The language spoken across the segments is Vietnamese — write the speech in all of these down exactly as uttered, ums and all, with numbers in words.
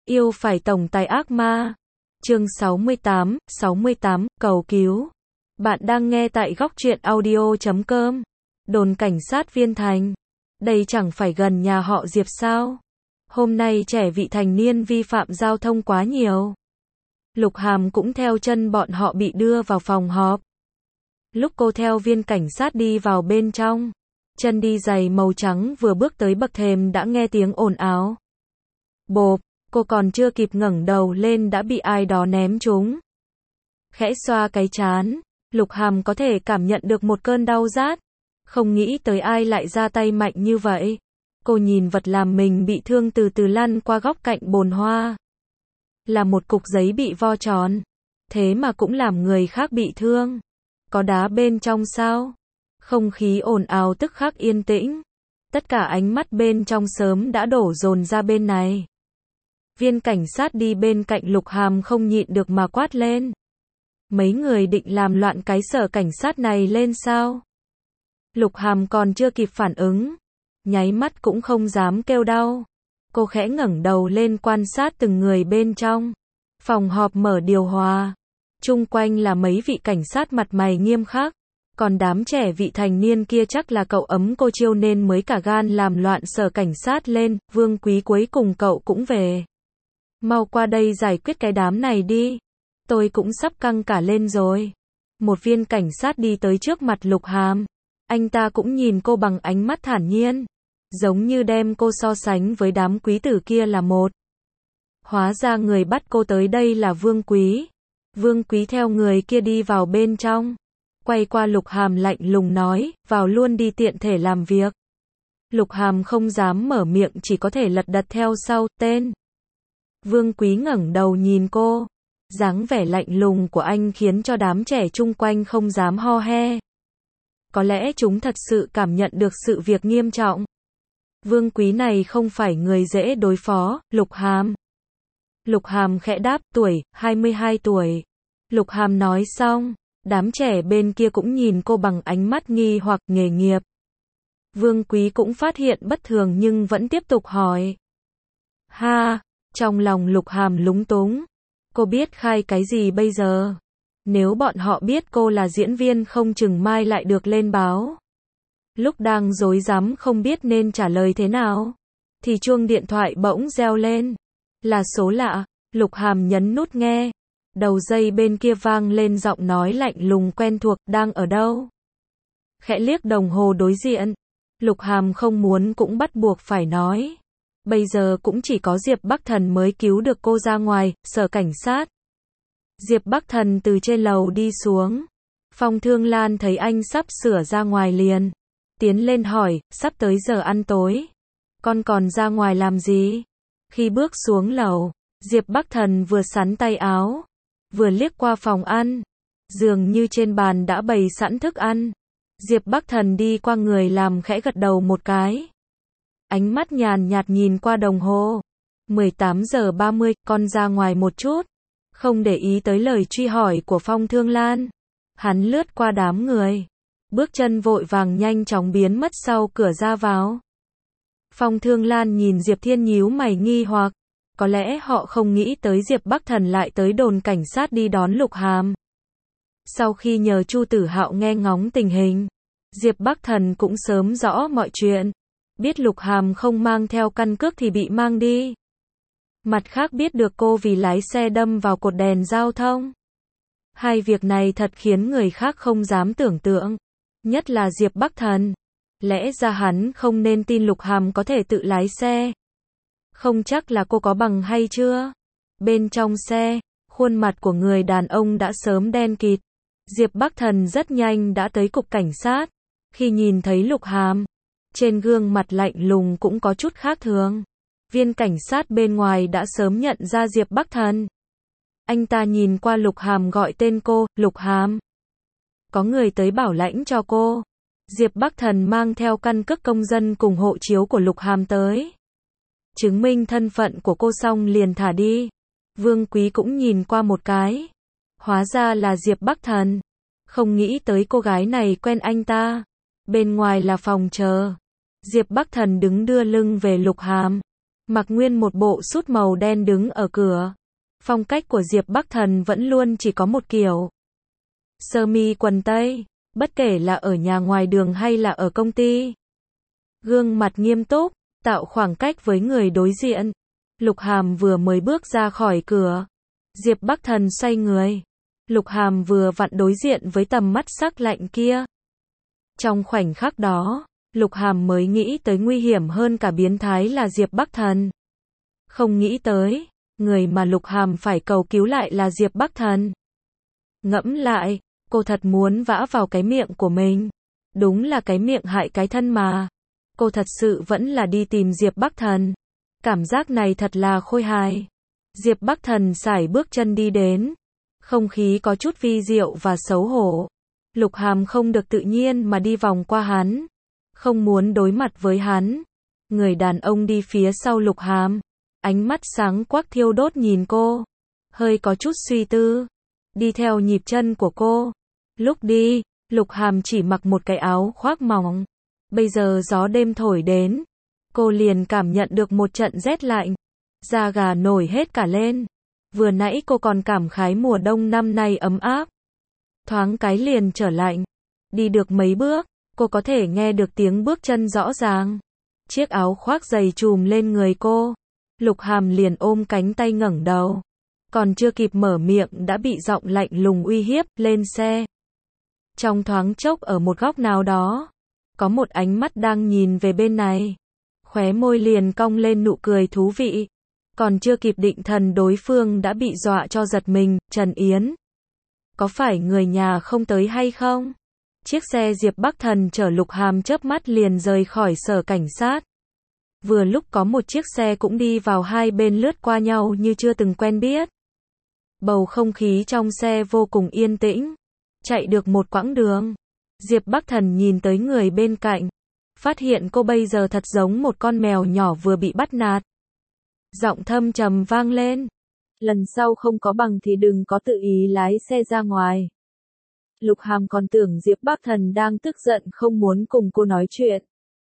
Yêu phải tổng tài ác ma. Chương sáu mươi tám, sáu mươi tám, cầu cứu. Bạn đang nghe tại góc truyện audio chấm com. Đồn cảnh sát Viên Thành. Đây chẳng phải gần nhà họ Diệp sao? Hôm nay trẻ vị thành niên vi phạm giao thông quá nhiều. Lục Hàm cũng theo chân bọn họ bị đưa vào phòng họp. Lúc cô theo viên cảnh sát đi vào bên trong, chân đi giày màu trắng vừa bước tới bậc thềm đã nghe tiếng ồn ào. Bộp, cô còn chưa kịp ngẩng đầu lên đã bị ai đó ném trúng. Khẽ xoa cái trán, Lục Hàm có thể cảm nhận được một cơn đau rát. Không nghĩ tới ai lại ra tay mạnh như vậy. Cô nhìn vật làm mình bị thương từ từ lăn qua góc cạnh bồn hoa. Là một cục giấy bị vo tròn. Thế mà cũng làm người khác bị thương. Có đá bên trong sao? Không khí ồn ào tức khắc yên tĩnh. Tất cả ánh mắt bên trong sớm đã đổ dồn ra bên này. Viên cảnh sát đi bên cạnh Lục Hàm không nhịn được mà quát lên. Mấy người định làm loạn cái sở cảnh sát này lên sao? Lục Hàm còn chưa kịp phản ứng. Nháy mắt cũng không dám kêu đau. Cô khẽ ngẩng đầu lên quan sát từng người bên trong. Phòng họp mở điều hòa. Chung quanh là mấy vị cảnh sát mặt mày nghiêm khắc. Còn đám trẻ vị thành niên kia chắc là cậu ấm cô chiêu nên mới cả gan làm loạn sở cảnh sát lên. Vương Quý cuối cùng cậu cũng về. Mau qua đây giải quyết cái đám này đi. Tôi cũng sắp căng cả lên rồi. Một viên cảnh sát đi tới trước mặt Lục Hàm. Anh ta cũng nhìn cô bằng ánh mắt thản nhiên. Giống như đem cô so sánh với đám quý tử kia là một. Hóa ra người bắt cô tới đây là Vương Quý. Vương Quý theo người kia đi vào bên trong. Quay qua Lục Hàm lạnh lùng nói, vào luôn đi tiện thể làm việc. Lục Hàm không dám mở miệng chỉ có thể lật đật theo sau, tên. Vương Quý ngẩng đầu nhìn cô. Dáng vẻ lạnh lùng của anh khiến cho đám trẻ chung quanh không dám ho he. Có lẽ chúng thật sự cảm nhận được sự việc nghiêm trọng. Vương Quý này không phải người dễ đối phó, Lục Hàm. Lục Hàm khẽ đáp, tuổi, hai mươi hai tuổi. Lục Hàm nói xong, đám trẻ bên kia cũng nhìn cô bằng ánh mắt nghi hoặc nghề nghiệp. Vương Quý cũng phát hiện bất thường nhưng vẫn tiếp tục hỏi. Ha, trong lòng Lục Hàm lúng túng. Cô biết khai cái gì bây giờ? Nếu bọn họ biết cô là diễn viên không chừng mai lại được lên báo. Lúc đang rối rắm không biết nên trả lời thế nào, thì chuông điện thoại bỗng reo lên. Là số lạ, Lục Hàm nhấn nút nghe. Đầu dây bên kia vang lên giọng nói lạnh lùng quen thuộc, đang ở đâu? Khẽ liếc đồng hồ đối diện. Lục Hàm không muốn cũng bắt buộc phải nói. Bây giờ cũng chỉ có Diệp Bắc Thần mới cứu được cô ra ngoài, sở cảnh sát. Diệp Bắc Thần từ trên lầu đi xuống. Phong Thương Lan thấy anh sắp sửa ra ngoài liền. Tiến lên hỏi, sắp tới giờ ăn tối. Con còn ra ngoài làm gì? Khi bước xuống lầu, Diệp Bắc Thần vừa xắn tay áo, vừa liếc qua phòng ăn. Dường như trên bàn đã bày sẵn thức ăn. Diệp Bắc Thần đi qua người làm khẽ gật đầu một cái. Ánh mắt nhàn nhạt nhìn qua đồng hồ. mười tám giờ ba mươi, con ra ngoài một chút. Không để ý tới lời truy hỏi của Phong Thương Lan. Hắn lướt qua đám người. Bước chân vội vàng nhanh chóng biến mất sau cửa ra vào. Phong Thương Lan nhìn Diệp Thiên nhíu mày nghi hoặc. Có lẽ họ không nghĩ tới Diệp Bắc Thần lại tới đồn cảnh sát đi đón Lục Hàm. Sau khi nhờ Chu Tử Hạo nghe ngóng tình hình, Diệp Bắc Thần cũng sớm rõ mọi chuyện. Biết Lục Hàm không mang theo căn cước thì bị mang đi. Mặt khác biết được cô vì lái xe đâm vào cột đèn giao thông. Hai việc này thật khiến người khác không dám tưởng tượng. Nhất là Diệp Bắc Thần. Lẽ ra hắn không nên tin Lục Hàm có thể tự lái xe. Không chắc là cô có bằng hay chưa. Bên trong xe, khuôn mặt của người đàn ông đã sớm đen kịt. Diệp Bắc Thần rất nhanh đã tới cục cảnh sát. Khi nhìn thấy Lục Hàm, trên gương mặt lạnh lùng cũng có chút khác thường. Viên cảnh sát bên ngoài đã sớm nhận ra Diệp Bắc Thần. Anh ta nhìn qua Lục Hàm gọi tên cô, Lục Hàm. Có người tới bảo lãnh cho cô. Diệp Bắc Thần mang theo căn cước công dân cùng hộ chiếu của Lục Hàm tới. Chứng minh thân phận của cô xong liền thả đi. Vương Quý cũng nhìn qua một cái. Hóa ra là Diệp Bắc Thần. Không nghĩ tới cô gái này quen anh ta. Bên ngoài là phòng chờ. Diệp Bắc Thần đứng đưa lưng về Lục Hàm. mặc nguyên một bộ sút màu đen đứng ở cửa. Phong cách của Diệp Bắc Thần vẫn luôn chỉ có một kiểu. Sơ mi quần tây, bất kể là ở nhà ngoài đường hay là ở công ty. Gương mặt nghiêm túc, tạo khoảng cách với người đối diện. Lục Hàm vừa mới bước ra khỏi cửa. Diệp Bắc Thần xoay người. Lục Hàm vừa vặn đối diện với tầm mắt sắc lạnh kia. Trong khoảnh khắc đó, Lục Hàm mới nghĩ tới nguy hiểm hơn cả biến thái là Diệp Bắc Thần. Không nghĩ tới, người mà Lục Hàm phải cầu cứu lại là Diệp Bắc Thần. Ngẫm lại, cô thật muốn vã vào cái miệng của mình. Đúng là cái miệng hại cái thân mà. Cô thật sự vẫn là đi tìm Diệp Bắc Thần. Cảm giác này thật là khôi hài. Diệp Bắc Thần sải bước chân đi đến. Không khí có chút vi diệu và xấu hổ. Lục Hàm không được tự nhiên mà đi vòng qua hắn. Không muốn đối mặt với hắn. Người đàn ông đi phía sau Lục Hàm. Ánh mắt sáng quắc thiêu đốt nhìn cô. Hơi có chút suy tư. Đi theo nhịp chân của cô. Lúc đi, Lục Hàm chỉ mặc một cái áo khoác mỏng. Bây giờ gió đêm thổi đến. Cô liền cảm nhận được một trận rét lạnh. Da gà nổi hết cả lên. Vừa nãy cô còn cảm khái mùa đông năm nay ấm áp. Thoáng cái liền trở lạnh. Đi được mấy bước, cô có thể nghe được tiếng bước chân rõ ràng. Chiếc áo khoác dày trùm lên người cô. Lục Hàm liền ôm cánh tay ngẩng đầu. Còn chưa kịp mở miệng đã bị giọng lạnh lùng uy hiếp, lên xe. Trong thoáng chốc ở một góc nào đó, có một ánh mắt đang nhìn về bên này. Khóe môi liền cong lên nụ cười thú vị. Còn chưa kịp định thần đối phương đã bị dọa cho giật mình, Trần Yến. Có phải người nhà không tới hay không? Chiếc xe Diệp Bắc Thần chở Lục Hàm chớp mắt liền rời khỏi sở cảnh sát. Vừa lúc có một chiếc xe cũng đi vào, hai bên lướt qua nhau như chưa từng quen biết. Bầu không khí trong xe vô cùng yên tĩnh. Chạy được một quãng đường, Diệp Bắc Thần nhìn tới người bên cạnh. Phát hiện cô bây giờ thật giống một con mèo nhỏ vừa bị bắt nạt. Giọng thâm trầm vang lên. Lần sau không có bằng thì đừng có tự ý lái xe ra ngoài. Lục Hàm còn tưởng Diệp Bắc Thần đang tức giận không muốn cùng cô nói chuyện.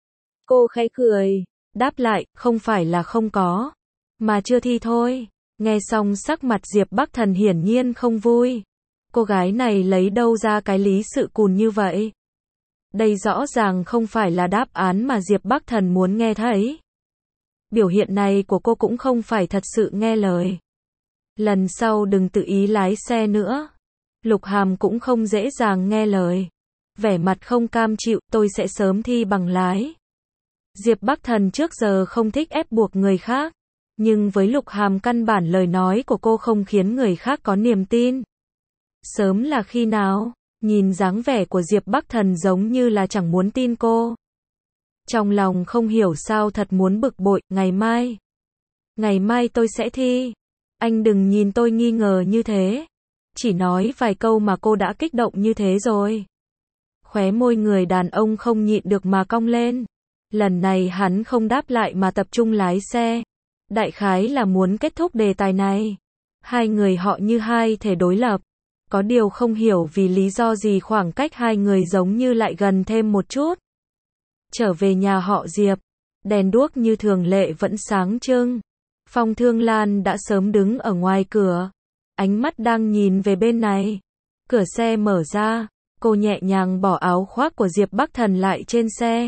Cô khẽ cười, đáp lại, không phải là không có, mà chưa thi thôi. Nghe xong sắc mặt Diệp Bắc Thần hiển nhiên không vui. Cô gái này lấy đâu ra cái lý sự cùn như vậy? Đây rõ ràng không phải là đáp án mà Diệp Bắc Thần muốn nghe thấy. Biểu hiện này của cô cũng không phải thật sự nghe lời. Lần sau đừng tự ý lái xe nữa. Lục Hàm cũng không dễ dàng nghe lời. Vẻ mặt không cam chịu, tôi sẽ sớm thi bằng lái. Diệp Bắc Thần trước giờ không thích ép buộc người khác. Nhưng với Lục Hàm căn bản lời nói của cô không khiến người khác có niềm tin. Sớm là khi nào? Nhìn dáng vẻ của Diệp Bắc Thần giống như là chẳng muốn tin cô. Trong lòng không hiểu sao thật muốn bực bội, ngày mai. Ngày mai tôi sẽ thi. Anh đừng nhìn tôi nghi ngờ như thế. Chỉ nói vài câu mà cô đã kích động như thế rồi. Khóe môi người đàn ông không nhịn được mà cong lên. Lần này hắn không đáp lại mà tập trung lái xe. Đại khái là muốn kết thúc đề tài này. Hai người họ như hai thể đối lập. Có điều không hiểu vì lý do gì khoảng cách hai người giống như lại gần thêm một chút. Trở về nhà họ Diệp, đèn đuốc như thường lệ vẫn sáng trưng. Phong Thương Lan đã sớm đứng ở ngoài cửa, ánh mắt đang nhìn về bên này. Cửa xe mở ra, cô nhẹ nhàng bỏ áo khoác của Diệp Bắc Thần lại trên xe.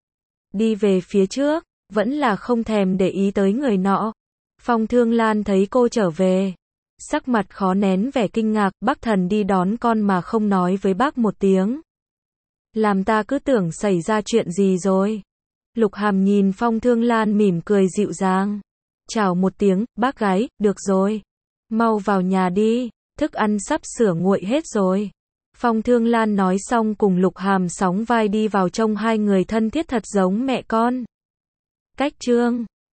Đi về phía trước, vẫn là không thèm để ý tới người nọ. Phong Thương Lan thấy cô trở về, sắc mặt khó nén vẻ kinh ngạc. Bắc Thần đi đón con mà không nói với bác một tiếng. Làm ta cứ tưởng xảy ra chuyện gì rồi. Lục Hàm nhìn Phong Thương Lan mỉm cười dịu dàng. Chào một tiếng, bác gái, được rồi. Mau vào nhà đi, thức ăn sắp sửa nguội hết rồi. Phong Thương Lan nói xong cùng Lục Hàm sóng vai đi vào, trông hai người thân thiết thật giống mẹ con. Cách chương